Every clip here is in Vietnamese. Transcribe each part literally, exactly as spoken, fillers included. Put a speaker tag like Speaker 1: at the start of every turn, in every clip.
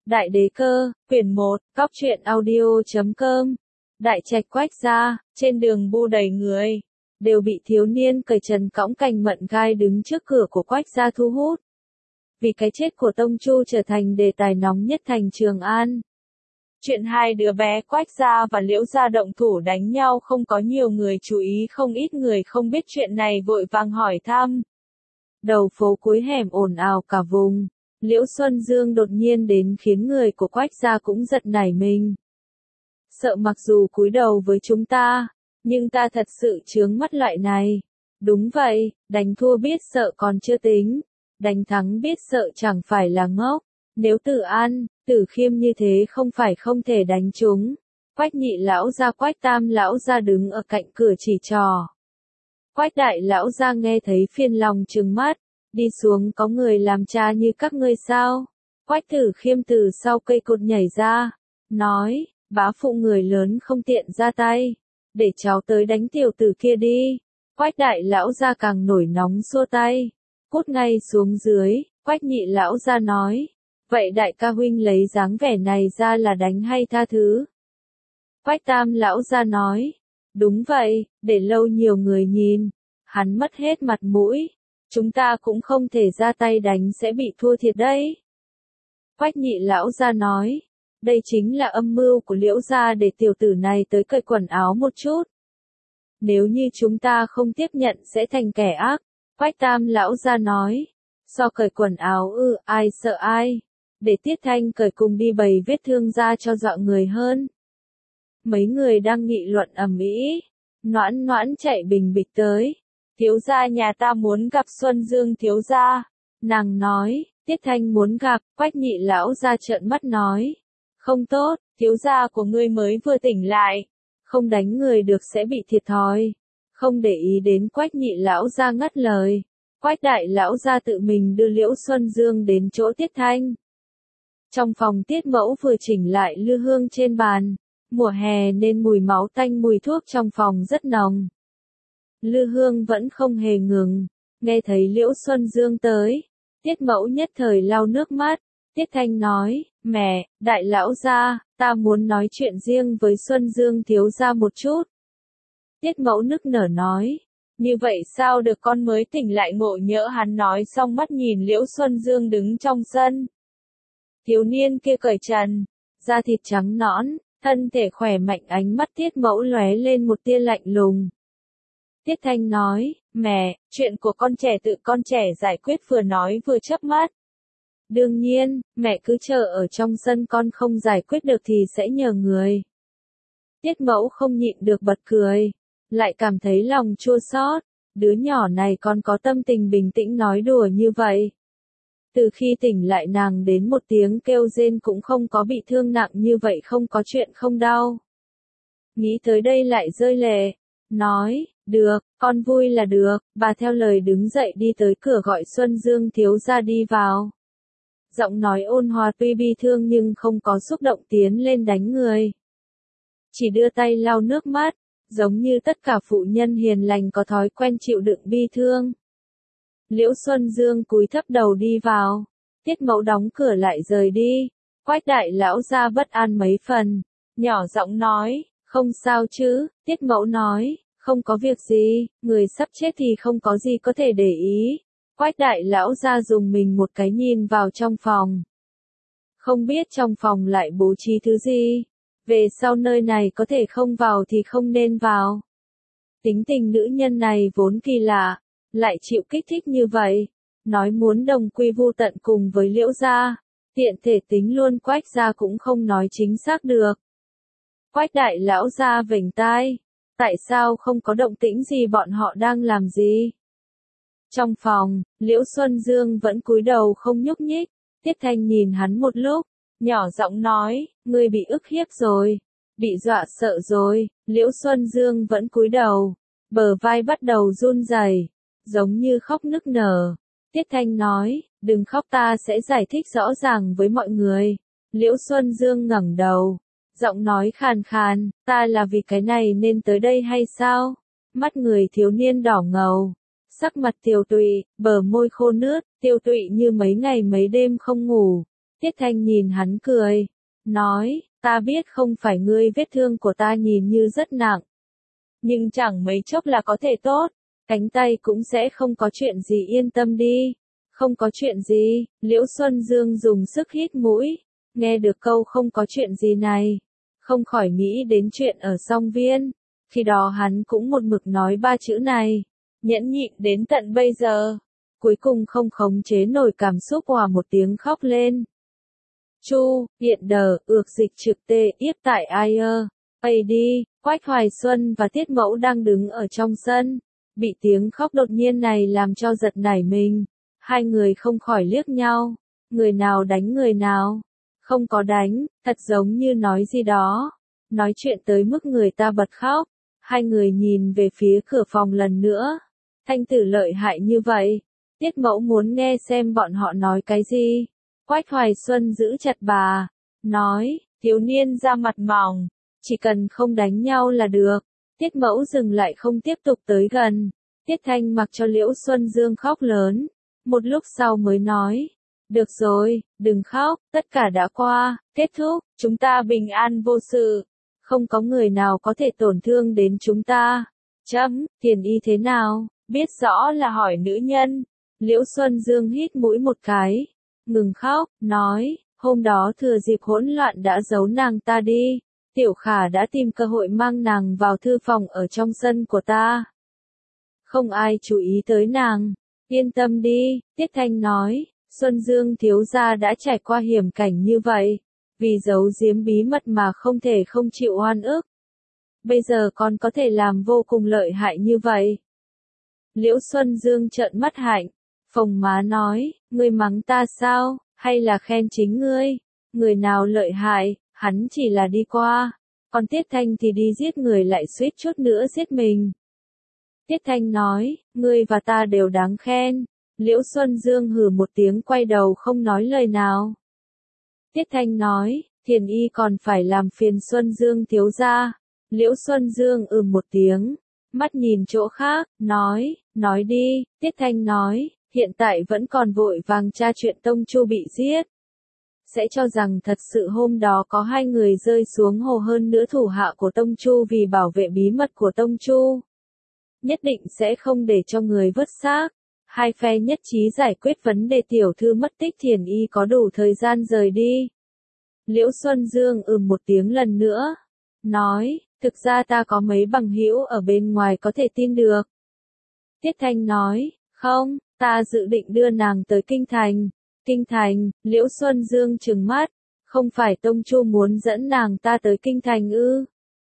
Speaker 1: Đại đế cơ, quyển một, cóc truyện audio chấm com. Đại trạch Quách gia, trên đường bu đầy người, đều bị thiếu niên cởi trần cõng cành mận gai đứng trước cửa của Quách gia thu hút. Vì cái chết của Tông Chu trở thành đề tài nóng nhất thành Trường An. Chuyện hai đứa bé Quách gia và Liễu gia động thủ đánh nhau không có nhiều người chú ý, không ít người không biết chuyện này vội vàng hỏi thăm. Đầu phố cuối hẻm ồn ào cả vùng. Liễu Xuân Dương đột nhiên đến khiến người của Quách gia cũng giật nảy mình. Sợ mặc dù cúi đầu với chúng ta, nhưng ta thật sự chướng mắt loại này. Đúng vậy, đánh thua biết sợ còn chưa tính, đánh thắng biết sợ chẳng phải là ngốc. Nếu Tử An, Tử Khiêm như thế không phải không thể đánh chúng. Quách nhị lão gia Quách tam lão gia đứng ở cạnh cửa chỉ trò. Quách đại lão gia nghe thấy phiền lòng trừng mắt. Đi xuống có người làm cha như các ngươi sao? Quách Tử Khiêm từ sau cây cột nhảy ra, nói, bá phụ người lớn không tiện ra tay, để cháu tới đánh tiểu tử kia đi. Quách đại lão gia càng nổi nóng xua tay, cút ngay xuống dưới. Quách nhị lão gia nói, vậy đại ca huynh lấy dáng vẻ này ra là đánh hay tha thứ? Quách tam lão gia nói, đúng vậy, để lâu nhiều người nhìn, hắn mất hết mặt mũi. Chúng ta cũng không thể ra tay đánh sẽ bị thua thiệt đấy. Quách nhị lão gia nói, đây chính là âm mưu của Liễu gia để tiểu tử này tới cởi quần áo một chút. Nếu như chúng ta không tiếp nhận sẽ thành kẻ ác. Quách tam lão gia nói, so cởi quần áo ư, ừ, ai sợ ai. Để Tiết Thanh cởi cùng đi bày vết thương ra cho dọa người hơn. Mấy người đang nghị luận ầm ĩ, Noãn Noãn chạy bình bịch tới. Thiếu gia nhà ta muốn gặp Xuân Dương thiếu gia. Nàng nói, Tiết Thanh muốn gặp. Quách nhị lão gia trợn mắt nói, không tốt, thiếu gia của ngươi mới vừa tỉnh lại, không đánh người được sẽ bị thiệt thòi. Không để ý đến Quách nhị lão gia ngắt lời, Quách đại lão gia tự mình đưa Liễu Xuân Dương đến chỗ Tiết Thanh. Trong phòng Tiết mẫu vừa chỉnh lại lư hương trên bàn, mùa hè nên mùi máu tanh mùi thuốc trong phòng rất nồng. Lư hương vẫn không hề ngừng, nghe thấy Liễu Xuân Dương tới, Tiết mẫu nhất thời lau nước mắt. Tiết Thanh nói, mẹ, đại lão gia, ta muốn nói chuyện riêng với Xuân Dương thiếu gia một chút. Tiết mẫu nức nở nói, như vậy sao được, con mới tỉnh lại ngộ nhỡ hắn nói xong mắt nhìn Liễu Xuân Dương đứng trong sân. Thiếu niên kia cởi trần, da thịt trắng nõn, thân thể khỏe mạnh, ánh mắt Tiết mẫu lóe lên một tia lạnh lùng. Tiết Thanh nói, mẹ, chuyện của con trẻ tự con trẻ giải quyết, vừa nói vừa chớp mắt. Đương nhiên, mẹ cứ chờ ở trong sân, con không giải quyết được thì sẽ nhờ người. Tiết mẫu không nhịn được bật cười, lại cảm thấy lòng chua xót, đứa nhỏ này còn có tâm tình bình tĩnh nói đùa như vậy. Từ khi tỉnh lại nàng đến một tiếng kêu rên cũng không có, bị thương nặng như vậy không có chuyện không đau. Nghĩ tới đây lại rơi lệ, nói, được, con vui là được. Bà theo lời đứng dậy đi tới cửa gọi Xuân Dương thiếu gia đi vào. Giọng nói ôn hòa, tuy bi thương nhưng không có xúc động tiến lên đánh người. Chỉ đưa tay lau nước mắt, giống như tất cả phụ nhân hiền lành có thói quen chịu đựng bi thương. Liễu Xuân Dương cúi thấp đầu đi vào, Tiết mẫu đóng cửa lại rời đi. Quách đại lão gia bất an mấy phần, nhỏ giọng nói, không sao chứ. Tiết mẫu nói, không có việc gì, người sắp chết thì không có gì có thể để ý. Quách đại lão gia dùng mình một cái nhìn vào trong phòng. Không biết trong phòng lại bố trí thứ gì. Về sau nơi này có thể không vào thì không nên vào. Tính tình nữ nhân này vốn kỳ lạ, lại chịu kích thích như vậy. Nói muốn đồng quy vu tận cùng với Liễu gia, tiện thể tính luôn Quách gia cũng không nói chính xác được. Quách đại lão gia vểnh tai, tại sao không có động tĩnh gì, bọn họ đang làm gì? Trong phòng, Liễu Xuân Dương vẫn cúi đầu không nhúc nhích. Tiết Thanh nhìn hắn một lúc, nhỏ giọng nói, ngươi bị ức hiếp rồi, bị dọa sợ rồi. Liễu Xuân Dương vẫn cúi đầu, bờ vai bắt đầu run rẩy, giống như khóc nức nở. Tiết Thanh nói, đừng khóc, ta sẽ giải thích rõ ràng với mọi người. Liễu Xuân Dương ngẩng đầu, giọng nói khàn khàn, ta là vì cái này nên tới đây hay sao? Mắt người thiếu niên đỏ ngầu, sắc mặt tiều tụy, bờ môi khô nướt, tiêu tụy như mấy ngày mấy đêm không ngủ. Tiết Thanh nhìn hắn cười, nói, ta biết không phải ngươi vết thương của ta nhìn như rất nặng. Nhưng chẳng mấy chốc là có thể tốt, cánh tay cũng sẽ không có chuyện gì yên tâm đi. Không có chuyện gì, Liễu Xuân Dương dùng sức hít mũi, nghe được câu không có chuyện gì này, không khỏi nghĩ đến chuyện ở Song Viên, khi đó hắn cũng một mực nói ba chữ này, nhẫn nhịn đến tận bây giờ, cuối cùng không khống chế nổi cảm xúc hòa một tiếng khóc lên. Chu, hiện đờ, ược dịch trực tê, yếp tại ai ơ, ây đi, Quách Hoài Xuân và Tiết Mẫu đang đứng ở trong sân, bị tiếng khóc đột nhiên này làm cho giật nảy mình. Hai người không khỏi liếc nhau, người nào đánh người nào, không có đánh, thật giống như nói gì đó, nói chuyện tới mức người ta bật khóc, hai người nhìn về phía cửa phòng lần nữa, Thanh Tử lợi hại như vậy, Tiết Mẫu muốn nghe xem bọn họ nói cái gì, Quách Hoài Xuân giữ chặt bà, nói, thiếu niên da mặt mỏng, chỉ cần không đánh nhau là được, Tiết Mẫu dừng lại không tiếp tục tới gần, Tiết Thanh mặc cho Liễu Xuân Dương khóc lớn. Một lúc sau mới nói, được rồi, đừng khóc, tất cả đã qua, kết thúc, chúng ta bình an vô sự, không có người nào có thể tổn thương đến chúng ta. Chấm, Tiền Y thế nào, biết rõ là hỏi nữ nhân. Liễu Xuân Dương hít mũi một cái, ngừng khóc, nói, hôm đó thừa dịp hỗn loạn đã giấu nàng ta đi, Tiểu Khả đã tìm cơ hội mang nàng vào thư phòng ở trong sân của ta. Không ai chú ý tới nàng. Yên tâm đi, Tiết Thanh nói, Xuân Dương thiếu gia đã trải qua hiểm cảnh như vậy, vì giấu giếm bí mật mà không thể không chịu oan ức. Bây giờ còn có thể làm vô cùng lợi hại như vậy. Liễu Xuân Dương trợn mắt hạnh, phồng má nói, ngươi mắng ta sao, hay là khen chính ngươi, người nào lợi hại, hắn chỉ là đi qua, còn Tiết Thanh thì đi giết người lại suýt chút nữa giết mình. Tiết Thanh nói, ngươi và ta đều đáng khen. Liễu Xuân Dương hừ một tiếng quay đầu không nói lời nào. Tiết Thanh nói, Thiền Y còn phải làm phiền Xuân Dương thiếu gia. Liễu Xuân Dương ừ một tiếng, mắt nhìn chỗ khác, nói, nói đi. Tiết Thanh nói, hiện tại vẫn còn vội vàng tra chuyện Tông Chu bị giết. Sẽ cho rằng thật sự hôm đó có hai người rơi xuống hồ hơn nữa thủ hạ của Tông Chu vì bảo vệ bí mật của Tông Chu. Nhất định sẽ không để cho người vứt xác. Hai phe nhất trí giải quyết vấn đề tiểu thư mất tích Thiền Y có đủ thời gian rời đi. Liễu Xuân Dương ừm một tiếng lần nữa, nói, thực ra ta có mấy bằng hữu ở bên ngoài có thể tin được. Tiết Thanh nói, không, ta dự định đưa nàng tới Kinh Thành. Kinh Thành, Liễu Xuân Dương trừng mắt, không phải Tông Chu muốn dẫn nàng ta tới Kinh Thành ư?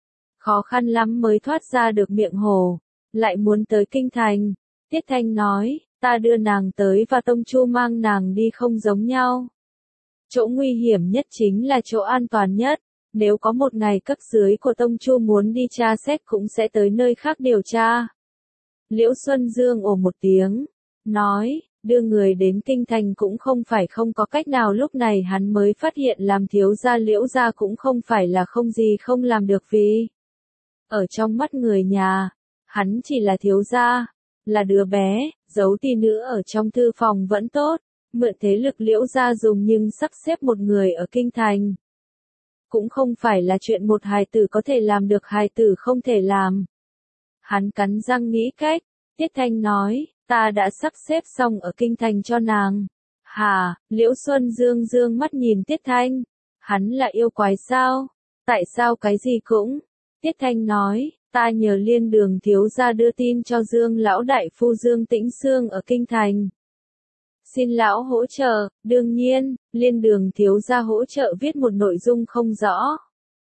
Speaker 1: Khó khăn lắm mới thoát ra được miệng hồ, lại muốn tới Kinh Thành. Tiết Thanh nói, ta đưa nàng tới và Tông Chu mang nàng đi không giống nhau. Chỗ nguy hiểm nhất chính là chỗ an toàn nhất, nếu có một ngày cấp dưới của Tông Chu muốn đi tra xét cũng sẽ tới nơi khác điều tra. Liễu Xuân Dương ồ một tiếng, nói, đưa người đến Kinh Thành cũng không phải không có cách nào. Lúc này hắn mới phát hiện làm thiếu gia Liễu gia cũng không phải là không gì không làm được, vì ở trong mắt người nhà, hắn chỉ là thiếu gia, là đứa bé, giấu tỷ nữ ở trong thư phòng vẫn tốt, mượn thế lực Liễu gia dùng, nhưng sắp xếp một người ở Kinh Thành cũng không phải là chuyện một hài tử có thể làm được, hài tử không thể làm. Hắn cắn răng nghĩ cách. Tiết Thanh nói, ta đã sắp xếp xong ở Kinh Thành cho nàng. Hà, Liễu Xuân Dương dương mắt nhìn Tiết Thanh, hắn là yêu quái sao? Tại sao cái gì cũng? Tiết Thanh nói, ta nhờ Liên Đường thiếu gia đưa tin cho Dương lão đại phu Dương Tĩnh Xương ở Kinh Thành. Xin lão hỗ trợ. Đương nhiên, Liên Đường thiếu gia hỗ trợ viết một nội dung không rõ.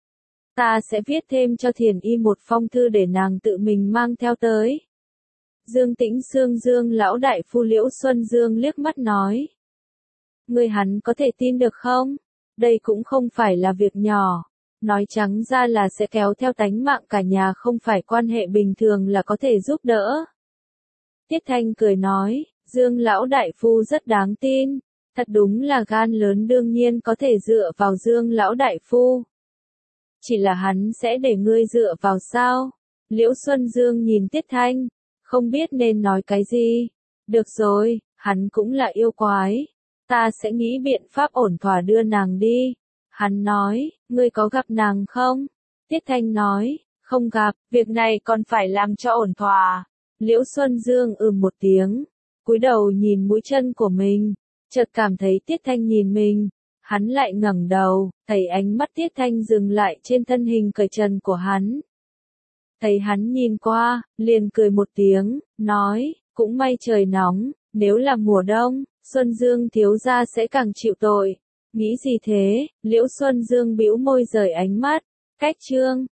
Speaker 1: Ta sẽ viết thêm cho Thiền Y một phong thư để nàng tự mình mang theo tới. Dương Tĩnh Xương Dương lão đại phu Liễu Xuân Dương liếc mắt nói. Người hắn có thể tin được không? Đây cũng không phải là việc nhỏ. Nói trắng ra là sẽ kéo theo tánh mạng cả nhà, không phải quan hệ bình thường là có thể giúp đỡ. Tiết Thanh cười nói, Dương lão đại phu rất đáng tin. Thật đúng là gan lớn, đương nhiên có thể dựa vào Dương lão đại phu. Chỉ là hắn sẽ để ngươi dựa vào sao? Liễu Xuân Dương nhìn Tiết Thanh, không biết nên nói cái gì. Được rồi, hắn cũng là yêu quái. ta sẽ nghĩ biện pháp ổn thỏa đưa nàng đi. Hắn nói, ngươi có gặp nàng không? Tiết Thanh nói, không gặp, việc này còn phải làm cho ổn thỏa. Liễu Xuân Dương ừ một tiếng, cúi đầu nhìn mũi chân của mình, chợt cảm thấy Tiết Thanh nhìn mình. Hắn lại ngẩng đầu, thấy ánh mắt Tiết Thanh dừng lại trên thân hình cởi trần của hắn. Thấy hắn nhìn qua, liền cười một tiếng, nói, cũng may trời nóng, nếu là mùa đông, Xuân Dương thiếu gia sẽ càng chịu tội. Nghĩ gì thế? Liễu Xuân Dương bĩu môi rời ánh mắt. Cách chương